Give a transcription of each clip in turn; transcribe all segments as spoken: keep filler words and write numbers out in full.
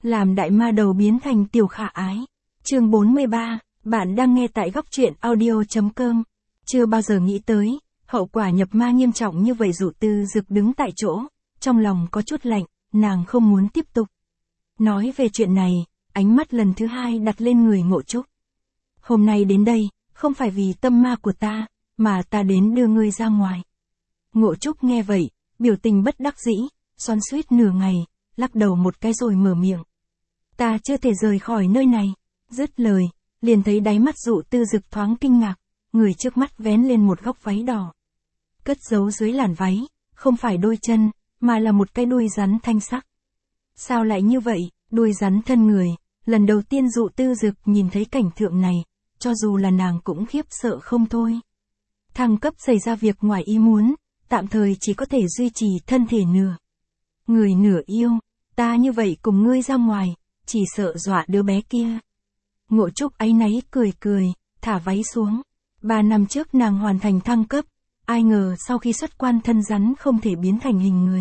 Làm đại ma đầu biến thành tiểu khả ái. Chương bốn mươi ba, bạn đang nghe tại góc truyện audio.com. Chưa bao giờ nghĩ tới, hậu quả nhập ma nghiêm trọng như vậy. Dụ Tư Dực đứng tại chỗ, trong lòng có chút lạnh, nàng không muốn tiếp tục. Nói về chuyện này, ánh mắt lần thứ hai đặt lên người Ngộ Trúc. Hôm nay đến đây, không phải vì tâm ma của ta, mà ta đến đưa ngươi ra ngoài. Ngộ Trúc nghe vậy, biểu tình bất đắc dĩ, xoắn xuýt nửa ngày, lắc đầu một cái rồi mở miệng. Ta chưa thể rời khỏi nơi này. Dứt lời, liền thấy đáy mắt Dụ Tư Dực thoáng kinh ngạc, người trước mắt vén lên một góc váy đỏ. Cất giấu dưới làn váy, không phải đôi chân, mà là một cái đuôi rắn thanh sắc. Sao lại như vậy, đuôi rắn thân người, lần đầu tiên Dụ Tư Dực nhìn thấy cảnh tượng này, cho dù là nàng cũng khiếp sợ không thôi. Thăng cấp xảy ra việc ngoài ý muốn, tạm thời chỉ có thể duy trì thân thể nửa người nửa yêu, ta như vậy cùng ngươi ra ngoài, chỉ sợ dọa đứa bé kia. Ngộ Trúc áy náy cười cười, thả váy xuống. Ba năm trước nàng hoàn thành thăng cấp, ai ngờ sau khi xuất quan thân rắn không thể biến thành hình người.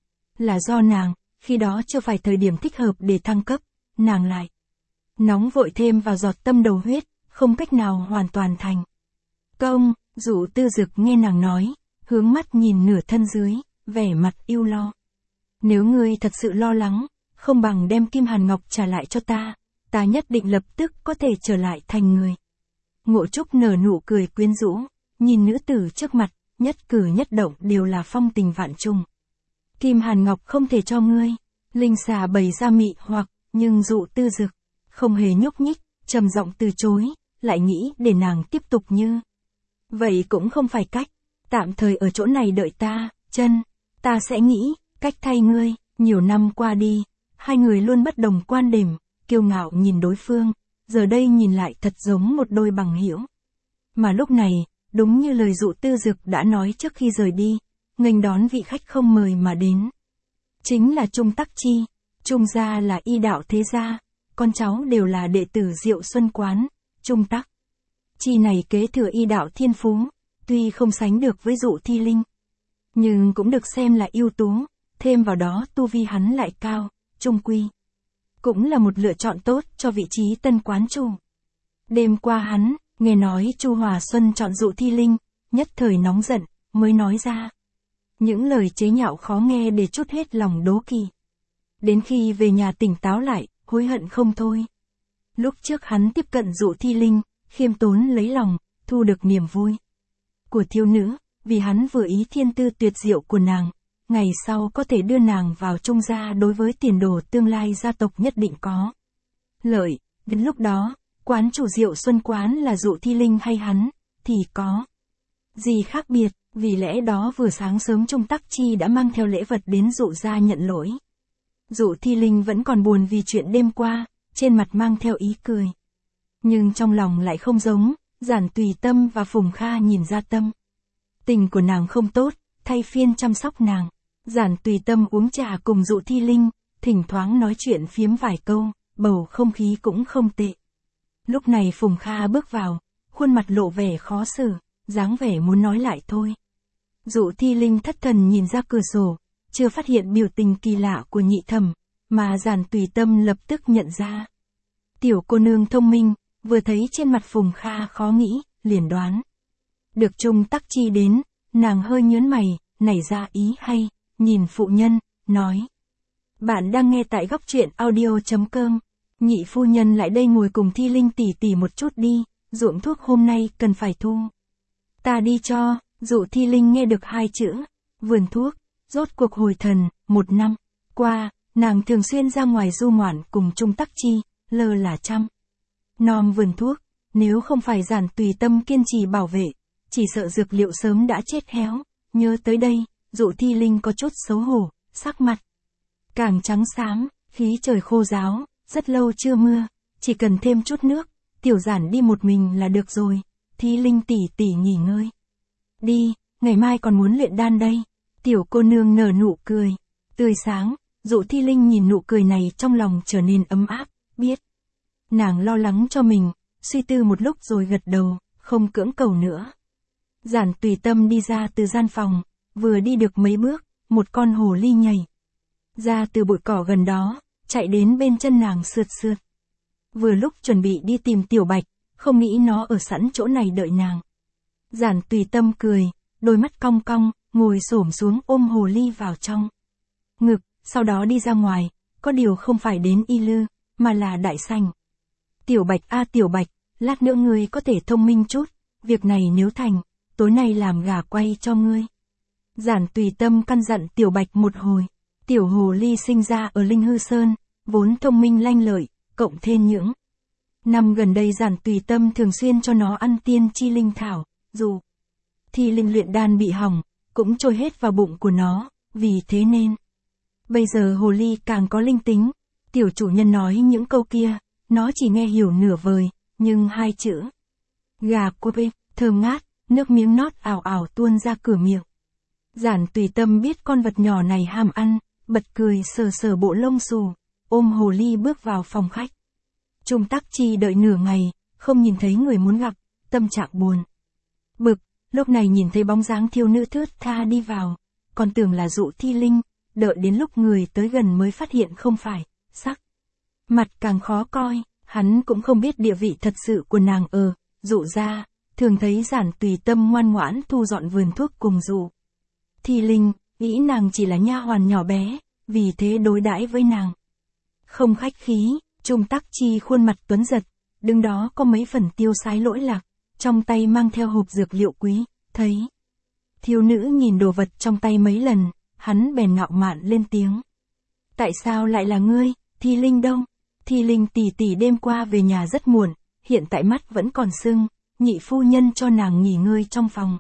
Là do nàng, khi đó chưa phải thời điểm thích hợp để thăng cấp, nàng lại nóng vội thêm vào giọt tâm đầu huyết, không cách nào hoàn toàn thành công. Dụ Tư Dực nghe nàng nói, hướng mắt nhìn nửa thân dưới, vẻ mặt yêu lo. Nếu ngươi thật sự lo lắng, không bằng đem Kim Hàn Ngọc trả lại cho ta, ta nhất định lập tức có thể trở lại thành người. Ngộ Trúc nở nụ cười quyến rũ, nhìn nữ tử trước mặt, nhất cử nhất động đều là phong tình vạn trùng. Kim Hàn Ngọc không thể cho ngươi. Linh xà bày ra mị hoặc, nhưng Dụ Tư Dực không hề nhúc nhích, trầm giọng từ chối, lại nghĩ để nàng tiếp tục như vậy cũng không phải cách. Tạm thời ở chỗ này đợi ta, chân, ta sẽ nghĩ cách thay ngươi. Nhiều năm qua đi, hai người luôn bất đồng quan điểm, kiêu ngạo nhìn đối phương, giờ đây nhìn lại thật giống một đôi bằng hữu. Mà lúc này, đúng như lời Dụ Tư Dực đã nói trước khi rời đi, nghênh đón vị khách không mời mà đến. Chính là Trung Tắc Chi. Trung gia là y đạo thế gia, con cháu đều là đệ tử Diệu Xuân Quán. Trung Tắc Chi này kế thừa y đạo thiên phú, tuy không sánh được với Dụ Thi Linh, nhưng cũng được xem là ưu tú, thêm vào đó tu vi hắn lại cao, trung quy cũng là một lựa chọn tốt cho vị trí tân quán chủ. Đêm qua hắn, nghe nói Chu Hòa Xuân chọn Dụ Thi Linh, nhất thời nóng giận, mới nói ra những lời chế nhạo khó nghe để trút hết lòng đố kỵ. Đến khi về nhà tỉnh táo lại, hối hận không thôi. Lúc trước hắn tiếp cận Dụ Thi Linh, khiêm tốn lấy lòng, thu được niềm vui của thiếu nữ, vì hắn vừa ý thiên tư tuyệt diệu của nàng, ngày sau có thể đưa nàng vào Trung gia, đối với tiền đồ tương lai gia tộc nhất định có lợi. Đến lúc đó, quán chủ Diệu Xuân Quán là Dụ Thi Linh hay hắn, thì có gì khác biệt. Vì lẽ đó vừa sáng sớm Trung Tắc Chi đã mang theo lễ vật đến Dụ gia nhận lỗi. Dụ Thi Linh vẫn còn buồn vì chuyện đêm qua, trên mặt mang theo ý cười, nhưng trong lòng lại không giống. Giản Tùy Tâm và Phùng Kha nhìn ra tâm tình của nàng không tốt, thay phiên chăm sóc nàng. Giản Tùy Tâm uống trà cùng Dụ Thi Linh, thỉnh thoảng nói chuyện phiếm vài câu, bầu không khí cũng không tệ. Lúc này Phùng Kha bước vào, khuôn mặt lộ vẻ khó xử, dáng vẻ muốn nói lại thôi. Dụ Thi Linh thất thần nhìn ra cửa sổ, chưa phát hiện biểu tình kỳ lạ của nhị thẩm, mà Giản Tùy Tâm lập tức nhận ra. Tiểu cô nương thông minh, vừa thấy trên mặt Phùng Kha khó nghĩ, liền đoán được Trung Tắc Chi đến, nàng hơi nhớn mày, nảy ra ý hay, nhìn phụ nhân, nói. Bạn đang nghe tại góc truyện audio.com. Nhị phu nhân lại đây ngồi cùng Thi Linh tỉ tỉ một chút đi, ruộng thuốc hôm nay cần phải thu. Ta đi cho. Dụ Thi Linh nghe được hai chữ vườn thuốc, rốt cuộc hồi thần. Một năm qua, nàng thường xuyên ra ngoài du ngoạn cùng Trung Tắc Chi, lơ là chăm nom vườn thuốc. Nếu không phải Giản Tùy Tâm kiên trì bảo vệ, chỉ sợ dược liệu sớm đã chết héo. Nhớ tới đây, Dụ Thi Linh có chút xấu hổ, sắc mặt càng trắng xám. Khí trời khô ráo, rất lâu chưa mưa, chỉ cần thêm chút nước, tiểu Giản đi một mình là được rồi. Thi Linh tỉ tỉ nghỉ ngơi đi, ngày mai còn muốn luyện đan đây. Tiểu cô nương nở nụ cười tươi sáng. Dụ Thi Linh nhìn nụ cười này trong lòng trở nên ấm áp, biết nàng lo lắng cho mình, suy tư một lúc rồi gật đầu, không cưỡng cầu nữa. Giản Tùy Tâm đi ra từ gian phòng, vừa đi được mấy bước, một con hồ ly nhảy ra từ bụi cỏ gần đó, chạy đến bên chân nàng sượt sượt. Vừa lúc chuẩn bị đi tìm Tiểu Bạch, không nghĩ nó ở sẵn chỗ này đợi nàng. Giản Tùy Tâm cười, đôi mắt cong cong, ngồi xổm xuống ôm hồ ly vào trong ngực, sau đó đi ra ngoài, có điều không phải đến Y Lư, mà là Đại Sảnh. Tiểu Bạch a Tiểu Bạch, lát nữa ngươi có thể thông minh chút, việc này nếu thành, tối nay làm gà quay cho ngươi. Giản Tùy Tâm căn dặn Tiểu Bạch một hồi. Tiểu hồ ly sinh ra ở Linh Hư Sơn, vốn thông minh lanh lợi, cộng thêm những năm gần đây Giản Tùy Tâm thường xuyên cho nó ăn tiên chi linh thảo, dù thì linh luyện đan bị hỏng, cũng trôi hết vào bụng của nó, vì thế nên bây giờ hồ ly càng có linh tính. Tiểu chủ nhân nói những câu kia, nó chỉ nghe hiểu nửa vời, nhưng hai chữ gà quay thơm ngát, nước miếng nót ảo ảo tuôn ra cửa miệng. Giản Tùy Tâm biết con vật nhỏ này ham ăn, bật cười sờ sờ bộ lông xù, ôm hồ ly bước vào phòng khách. Trung Tắc Chi đợi nửa ngày, không nhìn thấy người muốn gặp, tâm trạng buồn bực, lúc này nhìn thấy bóng dáng thiếu nữ thướt tha đi vào, còn tưởng là Dụ Thi Linh, đợi đến lúc người tới gần mới phát hiện không phải, sắc mặt càng khó coi, hắn cũng không biết địa vị thật sự của nàng ở Dụ gia, thường thấy Giản Tùy Tâm ngoan ngoãn thu dọn vườn thuốc cùng Dụ Thi Linh, nghĩ nàng chỉ là nha hoàn nhỏ bé, vì thế đối đãi với nàng không khách khí. Trung Tắc Chi khuôn mặt tuấn giật, đứng đó có mấy phần tiêu sái lỗi lạc, trong tay mang theo hộp dược liệu quý, thấy thiếu nữ nhìn đồ vật trong tay mấy lần, hắn bèn ngạo mạn lên tiếng. Tại sao lại là ngươi, Thi Linh đâu? Thi Linh tỷ tỷ đêm qua về nhà rất muộn, hiện tại mắt vẫn còn sưng, nhị phu nhân cho nàng nghỉ ngơi trong phòng.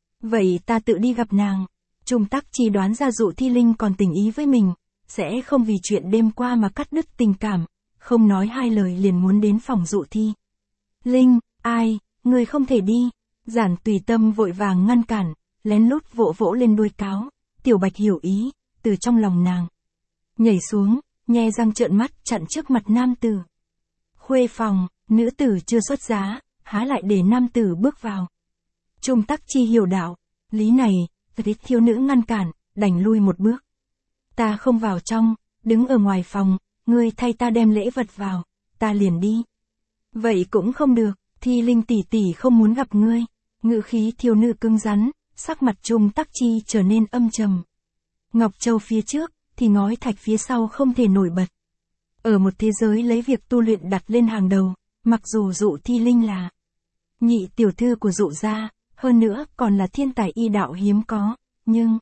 Vậy ta tự đi gặp nàng. Trung Tắc Chi đoán ra Dụ Thi Linh còn tình ý với mình, sẽ không vì chuyện đêm qua mà cắt đứt tình cảm, không nói hai lời liền muốn đến phòng Dụ Thi Linh. Ai, người không thể đi. Giản Tùy Tâm vội vàng ngăn cản, lén lút vỗ vỗ lên đuôi cáo. Tiểu Bạch hiểu ý, từ trong lòng nàng nhảy xuống, nhe răng trợn mắt chặn trước mặt nam tử. Khuê phòng, nữ tử chưa xuất giá, há lại để nam tử bước vào. Trung Tắc Chi hiểu đạo, lý này, thì thiếu nữ ngăn cản, đành lui một bước. Ta không vào trong, đứng ở ngoài phòng, ngươi thay ta đem lễ vật vào, ta liền đi. Vậy cũng không được, Thi Linh tỷ tỷ không muốn gặp ngươi. Ngữ khí thiếu nữ cứng rắn, sắc mặt Trung Tắc Chi trở nên âm trầm. Ngọc Châu phía trước, thì ngói thạch phía sau không thể nổi bật. Ở một thế giới lấy việc tu luyện đặt lên hàng đầu, mặc dù Dụ Thi Linh là nhị tiểu thư của Dụ gia, hơn nữa còn là thiên tài y đạo hiếm có, nhưng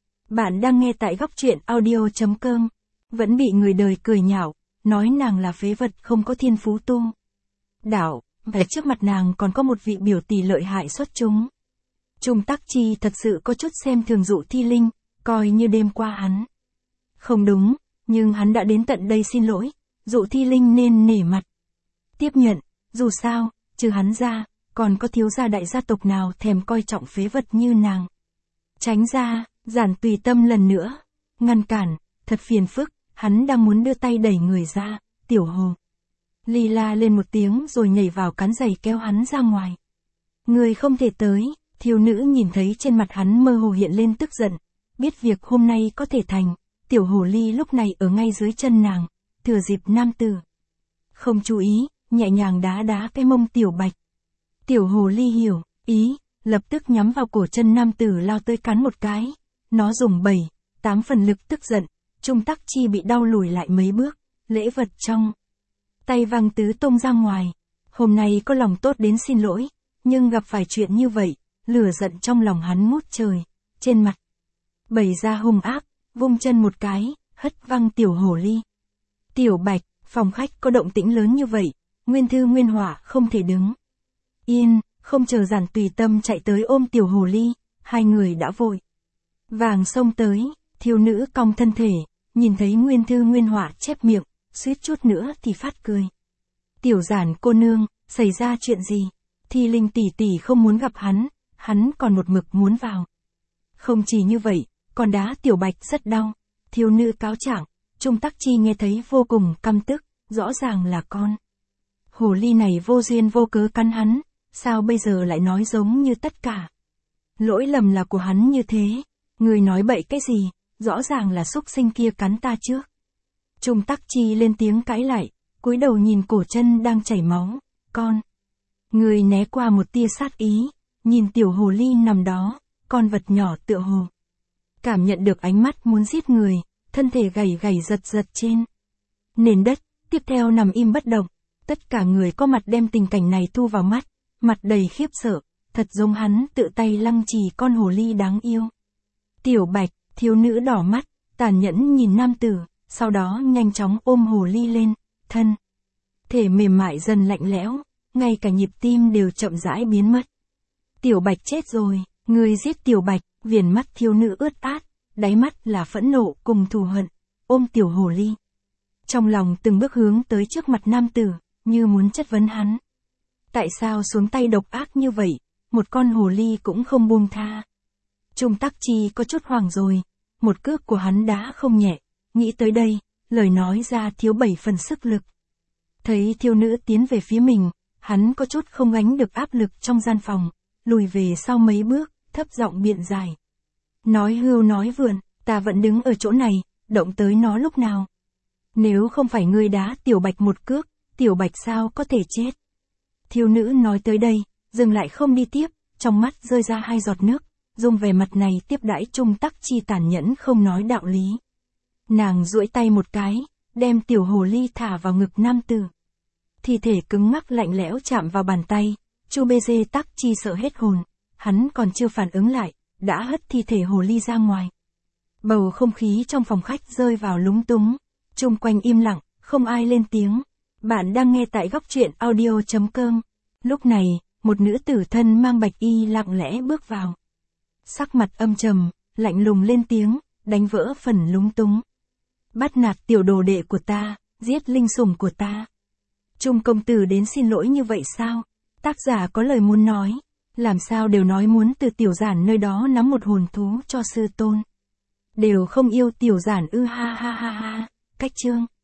bạn đang nghe tại góc truyện audio chấm com, vẫn bị người đời cười nhạo, nói nàng là phế vật không có thiên phú tu đạo, và trước mặt nàng còn có một vị biểu tỷ lợi hại xuất chúng. Trung Tắc Chi thật sự có chút xem thường Dụ Thi Linh, coi như đêm qua hắn không đúng, nhưng hắn đã đến tận đây xin lỗi, Dụ Thi Linh nên nể mặt tiếp nhận, dù sao, trừ hắn ra, còn có thiếu gia đại gia tộc nào thèm coi trọng phế vật như nàng. Tránh ra, Giản Tùy Tâm lần nữa ngăn cản, thật phiền phức, hắn đang muốn đưa tay đẩy người ra, tiểu hồ ly la lên một tiếng rồi nhảy vào cắn giày kéo hắn ra ngoài. Người không thể tới. Thiếu nữ nhìn thấy trên mặt hắn mơ hồ hiện lên tức giận, biết việc hôm nay có thể thành, tiểu hồ ly lúc này ở ngay dưới chân nàng, thừa dịp nam tử không chú ý, nhẹ nhàng đá đá cái mông Tiểu Bạch. Tiểu hồ ly hiểu ý, lập tức nhắm vào cổ chân nam tử lao tới cắn một cái, nó dùng bảy, tám phần lực tức giận, Trung Tắc Chi bị đau lùi lại mấy bước, lễ vật trong tay văng tứ tung ra ngoài. Hôm nay có lòng tốt đến xin lỗi, nhưng gặp phải chuyện như vậy, lửa giận trong lòng hắn ngút trời, trên mặt bày ra hung ác, vung chân một cái, hất văng tiểu hồ ly. Tiểu Bạch, phòng khách có động tĩnh lớn như vậy, Nguyên Thư Nguyên Hỏa không thể đứng yên, không chờ Giản Tùy Tâm chạy tới ôm tiểu hồ ly, hai người đã vội vàng xông tới. Thiếu nữ cong thân thể, nhìn thấy Nguyên Thư Nguyên Hỏa chép miệng, suýt chút nữa thì phát cười. Tiểu Giản cô nương, xảy ra chuyện gì? Thi Linh tỷ tỷ không muốn gặp hắn, hắn còn một mực muốn vào. Không chỉ như vậy, còn đá Tiểu Bạch rất đau. Thiếu nữ cáo trạng, Trung Tắc Chi nghe thấy vô cùng căm tức, rõ ràng là con hồ ly này vô duyên vô cớ cắn hắn, sao bây giờ lại nói giống như tất cả lỗi lầm là của hắn như thế? Người nói bậy cái gì, rõ ràng là súc sinh kia cắn ta trước. Trung Tắc Chi lên tiếng cãi lại, cúi đầu nhìn cổ chân đang chảy máu. Con. Người né qua một tia sát ý, nhìn tiểu hồ ly nằm đó, con vật nhỏ tựa hồ. Cảm nhận được ánh mắt muốn giết người, thân thể gầy gầy giật giật trên nền đất, tiếp theo nằm im bất động. Tất cả người có mặt đem tình cảnh này thu vào mắt, mặt đầy khiếp sợ, thật giống hắn tự tay lăng trì con hồ ly đáng yêu. Tiểu Bạch, thiếu nữ đỏ mắt, tàn nhẫn nhìn nam tử, sau đó nhanh chóng ôm hồ ly lên, thân thể mềm mại dần lạnh lẽo, ngay cả nhịp tim đều chậm rãi biến mất. Tiểu Bạch chết rồi, người giết Tiểu Bạch, viền mắt thiếu nữ ướt át, đáy mắt là phẫn nộ cùng thù hận, ôm tiểu hồ ly. Trong lòng từng bước hướng tới trước mặt nam tử, như muốn chất vấn hắn. Tại sao xuống tay độc ác như vậy, một con hồ ly cũng không buông tha. Trung Tắc Chi có chút hoảng rồi, một cước của hắn đã không nhẹ, nghĩ tới đây, lời nói ra thiếu bảy phần sức lực. Thấy thiếu nữ tiến về phía mình, hắn có chút không gánh được áp lực trong gian phòng, lùi về sau mấy bước, thấp giọng biện giải. Nói hưu nói vượn, ta vẫn đứng ở chỗ này, động tới nó lúc nào. Nếu không phải ngươi đá Tiểu Bạch một cước, Tiểu Bạch sao có thể chết. Thiếu nữ nói tới đây, dừng lại không đi tiếp, trong mắt rơi ra hai giọt nước, dùng vẻ mặt này tiếp đãi Trung Tắc Chi tàn nhẫn không nói đạo lý. Nàng duỗi tay một cái, đem tiểu hồ ly thả vào ngực nam tử. Thi thể cứng ngắc lạnh lẽo chạm vào bàn tay, Chu Bê Dê Tắc Chi sợ hết hồn, hắn còn chưa phản ứng lại, đã hất thi thể hồ ly ra ngoài. Bầu không khí trong phòng khách rơi vào lúng túng, chung quanh im lặng, không ai lên tiếng. Bạn đang nghe tại góc truyện audio chấm com. Lúc này, một nữ tử thân mang bạch y lặng lẽ bước vào. Sắc mặt âm trầm, lạnh lùng lên tiếng, đánh vỡ phần lúng túng. Bắt nạt tiểu đồ đệ của ta, giết linh sủng của ta. Trung công tử đến xin lỗi như vậy sao? Tác giả có lời muốn nói, làm sao đều nói muốn từ tiểu giản nơi đó nắm một hồn thú cho sư tôn. Đều không yêu tiểu giản ư ha ha ha ha. Cách chương.